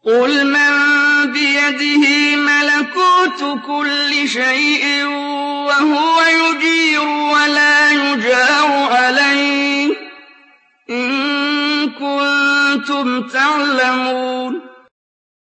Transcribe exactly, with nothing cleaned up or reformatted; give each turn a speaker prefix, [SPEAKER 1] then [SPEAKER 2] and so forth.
[SPEAKER 1] قُلْ مَن بِيَدِهِ مَلَكُوتُ كُلِّ شَيْءٍ وَهُوَ يُجِيرُ وَلَا يُجَارُ عَلَيْهِ إِن كُنتُمْ تَعْلَمُونَ